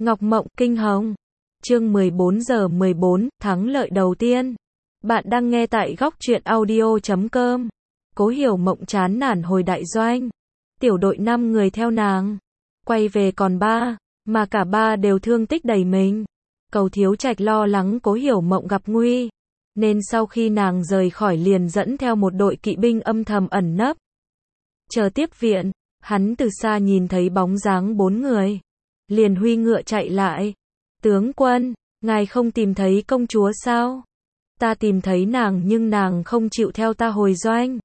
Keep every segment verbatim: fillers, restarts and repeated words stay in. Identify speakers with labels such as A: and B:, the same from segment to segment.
A: Ngọc Mộng Kinh Hồng. Chương mười bốn giờ mười bốn, thắng lợi đầu tiên. Bạn đang nghe tại góc truyện audio chấm com. Cố Hiểu Mộng chán nản hồi đại doanh. Tiểu đội năm người theo nàng. Quay về còn ba, mà cả ba đều thương tích đầy mình. Cầu Thiếu Trạch lo lắng Cố Hiểu Mộng gặp nguy, nên sau khi nàng rời khỏi liền dẫn theo một đội kỵ binh âm thầm ẩn nấp. Chờ tiếp viện, hắn từ xa nhìn thấy bóng dáng bốn người, liền huy ngựa chạy lại. Tướng quân, ngài không tìm thấy công chúa sao? Ta tìm thấy nàng nhưng nàng không chịu theo ta hồi doanh.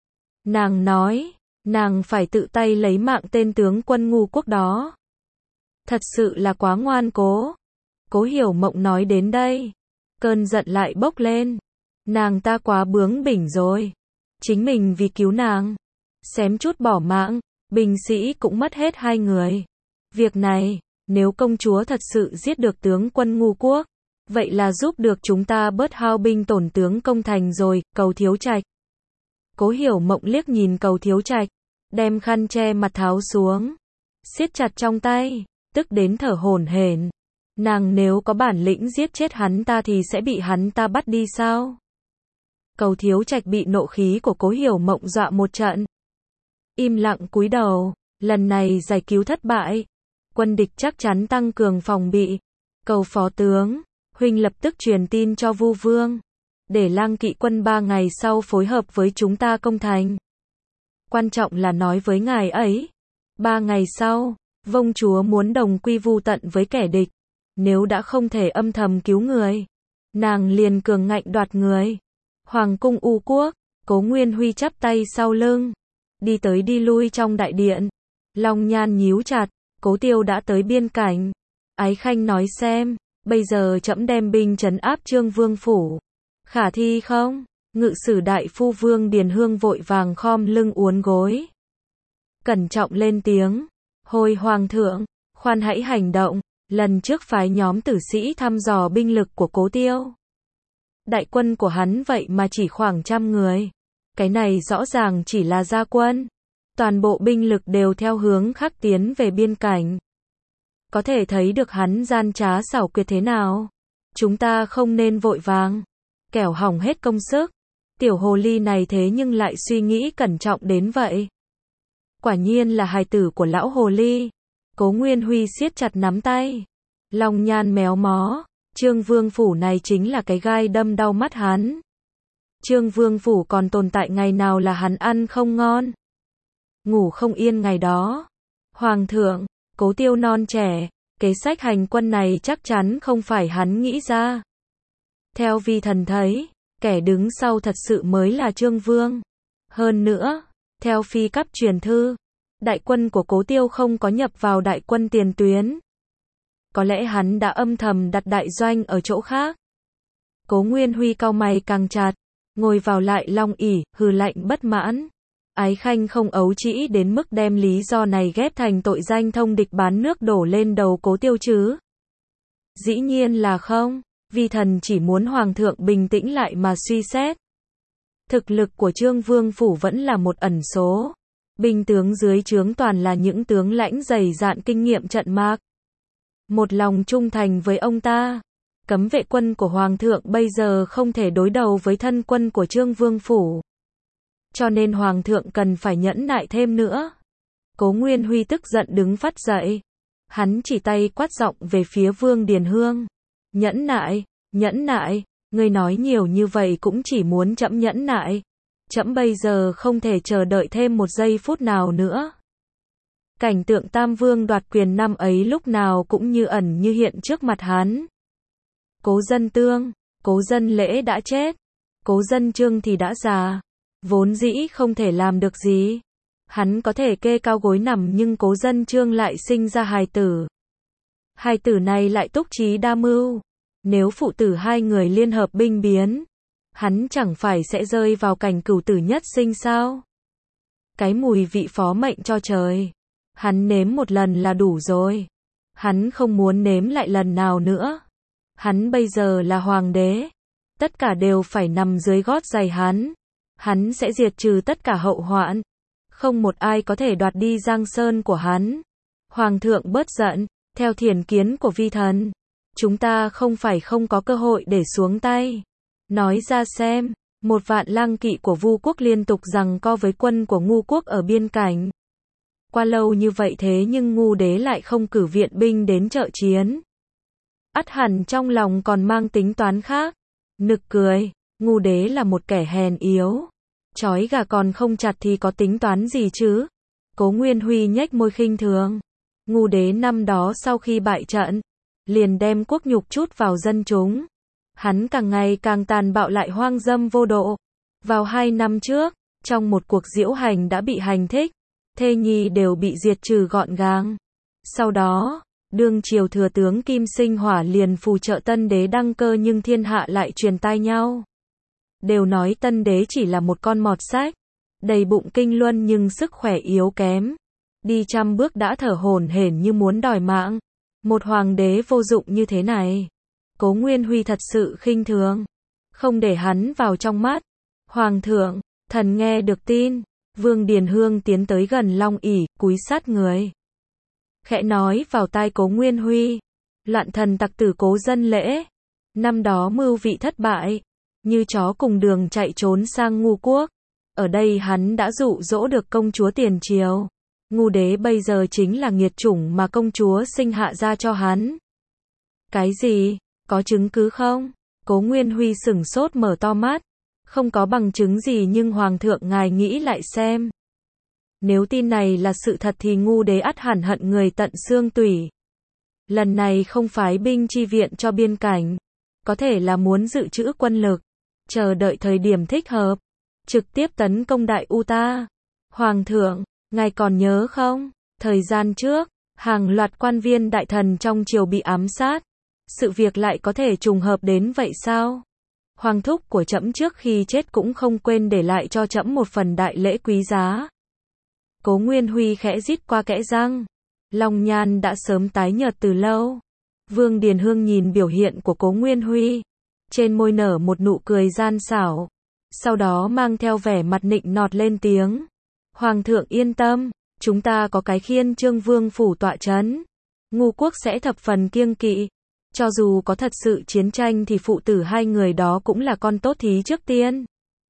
A: Nàng nói, nàng phải tự tay lấy mạng tên tướng quân ngu quốc đó. Thật sự là quá ngoan cố. Cố Hiểu Mộng nói đến đây, cơn giận lại bốc lên. Nàng ta quá bướng bỉnh rồi. Chính mình vì cứu nàng, xém chút bỏ mạng, binh sĩ cũng mất hết hai người. Việc này, nếu công chúa thật sự giết được tướng quân ngu quốc, vậy là giúp được chúng ta bớt hao binh tổn tướng công thành rồi. Cầu Thiếu Trạch. Cố Hiểu Mộng liếc nhìn Cầu Thiếu Trạch, đem khăn che mặt tháo xuống, siết chặt trong tay, tức đến thở hổn hển. Nàng nếu có bản lĩnh giết chết hắn ta thì sẽ bị hắn ta bắt đi sao? Cầu Thiếu Trạch bị nộ khí của Cố Hiểu Mộng dọa một trận. Im lặng cúi đầu, lần này giải cứu thất bại, quân địch chắc chắn tăng cường phòng bị. Cầu phó tướng, huynh lập tức truyền tin cho Vu Vương, để Lang Kỵ quân ba ngày sau phối hợp với chúng ta công thành. Quan trọng là nói với ngài ấy, ba ngày sau, Vông chúa muốn đồng quy vu tận với kẻ địch. Nếu đã không thể âm thầm cứu người, nàng liền cường ngạnh đoạt người. Hoàng cung U Quốc, Cố Nguyên Huy chắp tay sau lưng, đi tới đi lui trong đại điện. Long nhan nhíu chặt, Cố Tiêu đã tới biên cảnh. Ái Khanh nói xem, bây giờ trẫm đem binh trấn áp Trương Vương phủ, khả thi không? Ngự sử đại phu Vương Điền Hương vội vàng khom lưng uốn gối, cẩn trọng lên tiếng, hồi hoàng thượng, khoan hãy hành động. Lần trước phái nhóm tử sĩ thăm dò binh lực của Cố Tiêu, đại quân của hắn vậy mà chỉ khoảng trăm người. Cái này rõ ràng chỉ là gia quân. Toàn bộ binh lực đều theo hướng khác tiến về biên cảnh. Có thể thấy được hắn gian trá xảo quyệt thế nào. Chúng ta không nên vội vàng, kẻo hỏng hết công sức. Tiểu hồ ly này thế nhưng lại suy nghĩ cẩn trọng đến vậy. Quả nhiên là hài tử của lão hồ ly. Cố Nguyên Huy siết chặt nắm tay. Long nhan méo mó. Trương Vương phủ này chính là cái gai đâm đau mắt hắn. Trương Vương phủ còn tồn tại ngày nào là hắn ăn không ngon, ngủ không yên ngày đó. Hoàng thượng, Cố Tiêu non trẻ, kế sách hành quân này chắc chắn không phải hắn nghĩ ra. Theo vi thần thấy, kẻ đứng sau thật sự mới là Trương Vương. Hơn nữa, theo phi cấp truyền thư, đại quân của Cố Tiêu không có nhập vào đại quân tiền tuyến. Có lẽ hắn đã âm thầm đặt đại doanh ở chỗ khác. Cố Nguyên Huy cau mày càng chặt, ngồi vào lại long ỷ, hừ lạnh bất mãn. Ái Khanh không ấu trĩ đến mức đem lý do này ghép thành tội danh thông địch bán nước đổ lên đầu Cố Tiêu chứ? Dĩ nhiên là không, vi thần chỉ muốn hoàng thượng bình tĩnh lại mà suy xét. Thực lực của Trương Vương phủ vẫn là một ẩn số. Binh tướng dưới trướng toàn là những tướng lãnh dày dạn kinh nghiệm trận mạc, một lòng trung thành với ông ta. Cấm vệ quân của hoàng thượng bây giờ không thể đối đầu với thân quân của Trương Vương phủ, cho nên hoàng thượng cần phải nhẫn nại thêm nữa. Cố Nguyên Huy tức giận đứng phắt dậy, hắn chỉ tay quát giọng về phía Vương Điền Hương. Nhẫn nại, nhẫn nại, ngươi nói nhiều như vậy cũng chỉ muốn trẫm nhẫn nại. Trẫm bây giờ không thể chờ đợi thêm một giây phút nào nữa. Cảnh tượng Tam Vương đoạt quyền năm ấy lúc nào cũng như ẩn như hiện trước mặt hắn. Cố Dân Tương, Cố Dân Lễ đã chết, Cố Dân Trương thì đã già, vốn dĩ không thể làm được gì. Hắn có thể kê cao gối nằm nhưng Cố Dân Trương lại sinh ra hài tử. Hài tử này lại túc trí đa mưu. Nếu phụ tử hai người liên hợp binh biến, hắn chẳng phải sẽ rơi vào cảnh cửu tử nhất sinh sao? Cái mùi vị phó mệnh cho trời, hắn nếm một lần là đủ rồi. Hắn không muốn nếm lại lần nào nữa. Hắn bây giờ là hoàng đế, tất cả đều phải nằm dưới gót giày hắn. Hắn sẽ diệt trừ tất cả hậu hoạn, không một ai có thể đoạt đi Giang Sơn của hắn. Hoàng thượng bớt giận, Theo thiền kiến của vi thần, chúng ta không phải không có cơ hội để xuống tay. Nói ra xem, một vạn lang kỵ của Vu quốc liên tục giằng co với quân của Ngu quốc ở biên cảnh. Qua lâu như vậy thế nhưng Ngu đế lại không cử viện binh đến trợ chiến. Ắt hẳn trong lòng còn mang tính toán khác. Nực cười, Ngu đế là một kẻ hèn yếu. Chói gà còn không chặt thì có tính toán gì chứ? Cố Nguyên Huy nhếch môi khinh thường. Ngu đế năm đó sau khi bại trận, liền đem quốc nhục trút vào dân chúng. Hắn càng ngày càng tàn bạo lại hoang dâm vô độ. Vào hai năm trước, trong một cuộc diễu hành đã bị hành thích, thê nhi đều bị diệt trừ gọn gàng. Sau đó, đương triều thừa tướng Kim Sinh Hỏa liền phù trợ tân đế đăng cơ nhưng thiên hạ lại truyền tai nhau. Đều nói tân đế chỉ là một con mọt sách, đầy bụng kinh luân nhưng sức khỏe yếu kém. Đi trăm bước đã thở hổn hển như muốn đòi mạng. Một hoàng đế vô dụng như thế này. Cố Nguyên Huy thật sự khinh thường. Không để hắn vào trong mắt. Hoàng thượng, thần nghe được tin. Vương Điền Hương tiến tới gần Long ỷ, cúi sát người. Khẽ nói vào tai Cố Nguyên Huy. Loạn thần tặc tử Cố Dân Lễ. Năm đó mưu vị thất bại. Như chó cùng đường chạy trốn sang Ngu quốc. Ở đây hắn đã dụ dỗ được công chúa tiền triều. Ngu đế bây giờ chính là nghiệt chủng mà công chúa sinh hạ ra cho hắn. Cái gì? Có chứng cứ không? Cố Nguyên Huy sửng sốt mở to mắt. Không có bằng chứng gì nhưng hoàng thượng ngài nghĩ lại xem. Nếu tin này là sự thật thì Ngu đế ắt hẳn hận người tận xương tủy. Lần này không phái binh chi viện cho biên cảnh. Có thể là muốn dự trữ quân lực. Chờ đợi thời điểm thích hợp. Trực tiếp tấn công Đại U ta. Hoàng thượng, ngài còn nhớ không? Thời gian trước, hàng loạt quan viên đại thần trong triều bị ám sát. Sự việc lại có thể trùng hợp đến vậy sao? Hoàng thúc của trẫm trước khi chết cũng không quên để lại cho trẫm một phần đại lễ quý giá. Cố Nguyên Huy khẽ rít qua kẽ răng. Long nhan đã sớm tái nhợt từ lâu. Vương Điền Hương nhìn biểu hiện của Cố Nguyên Huy. Trên môi nở một nụ cười gian xảo. Sau đó mang theo vẻ mặt nịnh nọt lên tiếng. Hoàng thượng yên tâm, chúng ta có cái Khiên Trương Vương phủ tọa chấn. Ngu quốc sẽ thập phần kiêng kỵ. Cho dù có thật sự chiến tranh thì phụ tử hai người đó cũng là con tốt thí trước tiên.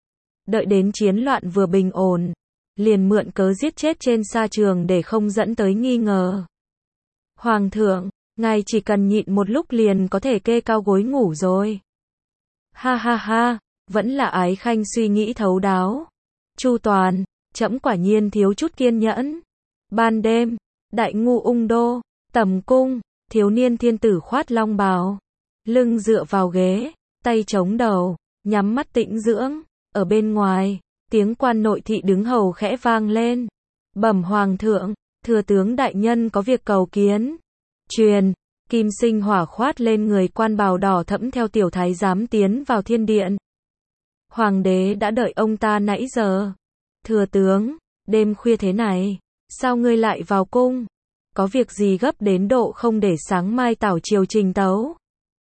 A: Đợi đến chiến loạn vừa bình ổn, liền mượn cớ giết chết trên sa trường để không dẫn tới nghi ngờ. Hoàng thượng, ngài chỉ cần nhịn một lúc liền có thể kê cao gối ngủ rồi. Ha ha ha, vẫn là Ái Khanh suy nghĩ thấu đáo. Chu toàn, trẫm quả nhiên thiếu chút kiên nhẫn. Ban đêm, Đại Ngu Ung đô, tầm cung, thiếu niên thiên tử khoát long bào, lưng dựa vào ghế, tay chống đầu, nhắm mắt tĩnh dưỡng. Ở bên ngoài, tiếng quan nội thị đứng hầu khẽ vang lên. Bẩm hoàng thượng, thừa tướng đại nhân có việc cầu kiến. Truyền, Kim Sinh Hỏa khoát lên người quan bào đỏ thẫm theo tiểu thái giám tiến vào thiên điện. Hoàng đế đã đợi ông ta nãy giờ. Thừa tướng, đêm khuya thế này, sao ngươi lại vào cung? Có việc gì gấp đến độ không để sáng mai tảo triều trình tấu?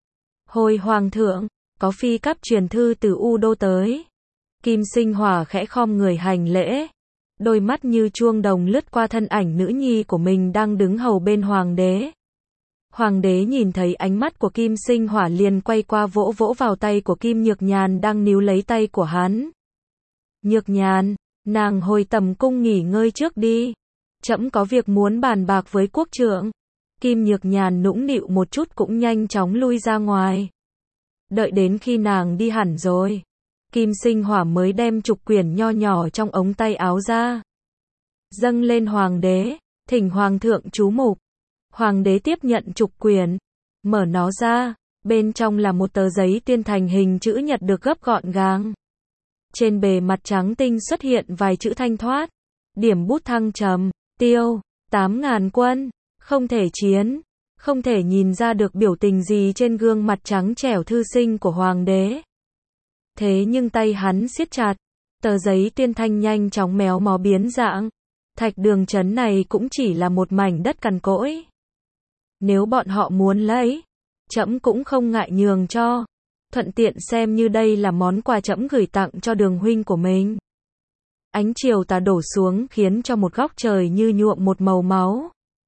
A: Hồi hoàng thượng, có phi cấp truyền thư từ U đô tới. Kim Sinh Hỏa khẽ khom người hành lễ. Đôi mắt như chuông đồng lướt qua thân ảnh nữ nhi của mình đang đứng hầu bên hoàng đế. Hoàng đế nhìn thấy ánh mắt của Kim Sinh Hỏa liền quay qua vỗ vỗ vào tay của Kim Nhược Nhàn đang níu lấy tay của hắn. Nhược Nhàn, nàng hồi tầm cung nghỉ ngơi trước đi. Trẫm có việc muốn bàn bạc với quốc trưởng. Kim Nhược Nhàn nũng nịu một chút cũng nhanh chóng lui ra ngoài. Đợi đến khi nàng đi hẳn rồi, Kim Sinh Hỏa mới đem trục quyển nho nhỏ trong ống tay áo ra. Dâng lên hoàng đế, thỉnh hoàng thượng chú mục. Hoàng đế tiếp nhận trục quyển, mở nó ra, bên trong là một tờ giấy tuyên thành hình chữ nhật được gấp gọn gàng. Trên bề mặt trắng tinh xuất hiện vài chữ thanh thoát. Điểm bút thăng trầm, tiêu, tám ngàn quân, không thể chiến. Không thể nhìn ra được biểu tình gì trên gương mặt trắng trẻo thư sinh của hoàng đế. Thế nhưng tay hắn siết chặt, tờ giấy tuyên thanh nhanh chóng méo mó biến dạng. Thạch Đường trấn này cũng chỉ là một mảnh đất cằn cỗi. Nếu bọn họ muốn lấy, trẫm cũng không ngại nhường cho. Thuận tiện xem như đây là món quà trẫm gửi tặng cho Đường huynh của mình. Ánh chiều tà đổ xuống khiến cho một góc trời như nhuộm một màu máu.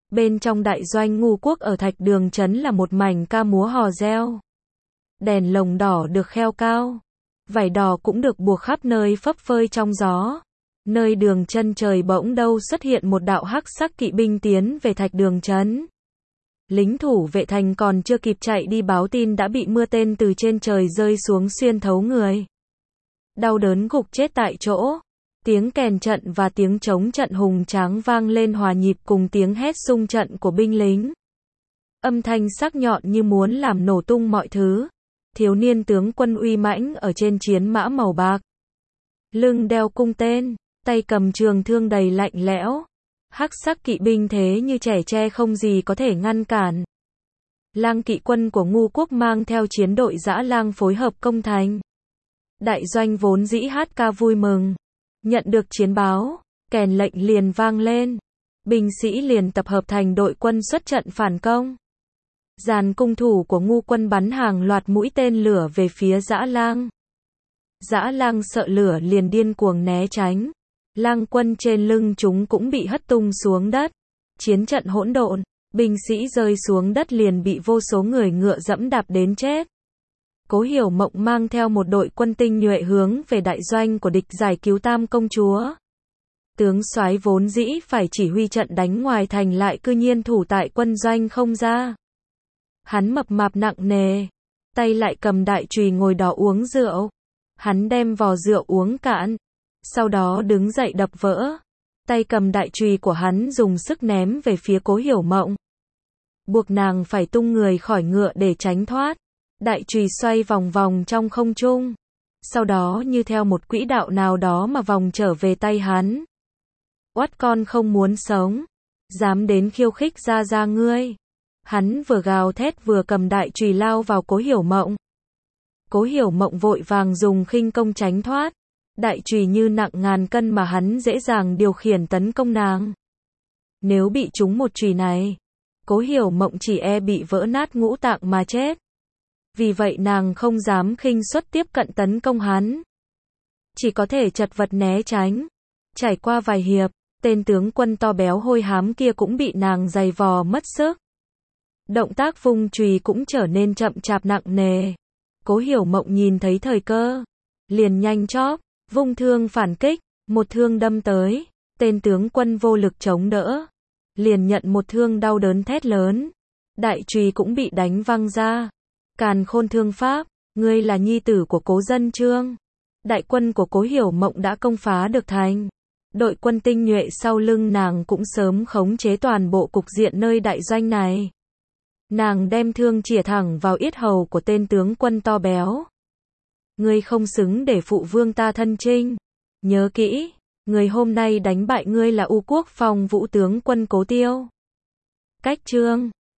A: Bên trong đại doanh Ngu Quốc ở Thạch Đường trấn là một mảnh ca múa hò reo. Đèn lồng đỏ được kheo cao, vải đỏ cũng được buộc khắp nơi phấp phới trong gió. Nơi đường chân trời bỗng đâu xuất hiện một đạo hắc sắc kỵ binh tiến về Thạch Đường trấn. Lính thủ vệ thành còn chưa kịp chạy đi báo tin đã bị mưa tên từ trên trời rơi xuống xuyên thấu người. Đau đớn gục chết tại chỗ. Tiếng kèn trận và tiếng trống trận hùng tráng vang lên hòa nhịp cùng tiếng hét xung trận của binh lính. Âm thanh sắc nhọn như muốn làm nổ tung mọi thứ. Thiếu niên tướng quân uy mãnh ở trên chiến mã màu bạc. Lưng đeo cung tên, tay cầm trường thương đầy lạnh lẽo. Hắc sắc kỵ binh thế như trẻ tre không gì có thể ngăn cản. Lang kỵ quân của Ngu Quốc mang theo chiến đội dã lang phối hợp công thành. Đại doanh vốn dĩ hát ca vui mừng. Nhận được chiến báo, kèn lệnh liền vang lên. Binh sĩ liền tập hợp thành đội quân xuất trận phản công. Dàn cung thủ của Ngu quân bắn hàng loạt mũi tên lửa về phía dã lang. Dã lang sợ lửa liền điên cuồng né tránh. Lang quân trên lưng chúng cũng bị hất tung xuống đất. Chiến trận hỗn độn, binh sĩ rơi xuống đất liền bị vô số người ngựa dẫm đạp đến chết. Cố Hiểu Mộng mang theo một đội quân tinh nhuệ hướng về đại doanh của địch giải cứu Tam công chúa. Tướng soái vốn dĩ phải chỉ huy trận đánh ngoài thành lại cư nhiên thủ tại quân doanh không ra. Hắn mập mạp nặng nề, tay lại cầm đại chùy ngồi đó uống rượu. Hắn đem vò rượu uống cạn, sau đó đứng dậy đập vỡ. Tay cầm đại chùy của hắn dùng sức ném về phía Cố Hiểu Mộng. Buộc nàng phải tung người khỏi ngựa để tránh thoát. Đại chùy xoay vòng vòng trong không trung. Sau đó như theo một quỹ đạo nào đó mà vòng trở về tay hắn. Oát con không muốn sống. Dám đến khiêu khích gia gia ngươi. Hắn vừa gào thét vừa cầm đại chùy lao vào Cố Hiểu Mộng. Cố Hiểu Mộng vội vàng dùng khinh công tránh thoát. Đại chùy như nặng ngàn cân mà hắn dễ dàng điều khiển tấn công nàng. Nếu bị trúng một chùy này, Cố Hiểu Mộng chỉ e bị vỡ nát ngũ tạng mà chết. Vì vậy nàng không dám khinh suất tiếp cận tấn công hắn. Chỉ có thể chật vật né tránh. Trải qua vài hiệp, tên tướng quân to béo hôi hám kia cũng bị nàng giày vò mất sức. Động tác vung chùy cũng trở nên chậm chạp nặng nề. Cố Hiểu Mộng nhìn thấy thời cơ, liền nhanh chóp, vung thương phản kích, một thương đâm tới, tên tướng quân vô lực chống đỡ, liền nhận một thương đau đớn thét lớn. Đại chùy cũng bị đánh văng ra. Càn Khôn thương pháp, ngươi là nhi tử của Cố Dân Trương. Đại quân của Cố Hiểu Mộng đã công phá được thành. Đội quân tinh nhuệ sau lưng nàng cũng sớm khống chế toàn bộ cục diện nơi đại doanh này. Nàng đem thương chĩa thẳng vào yết hầu của tên tướng quân to béo. Ngươi không xứng để phụ vương ta thân chinh. Nhớ kỹ, người hôm nay đánh bại ngươi là U Quốc Phong Vũ tướng quân Cố Tiêu. Cách chương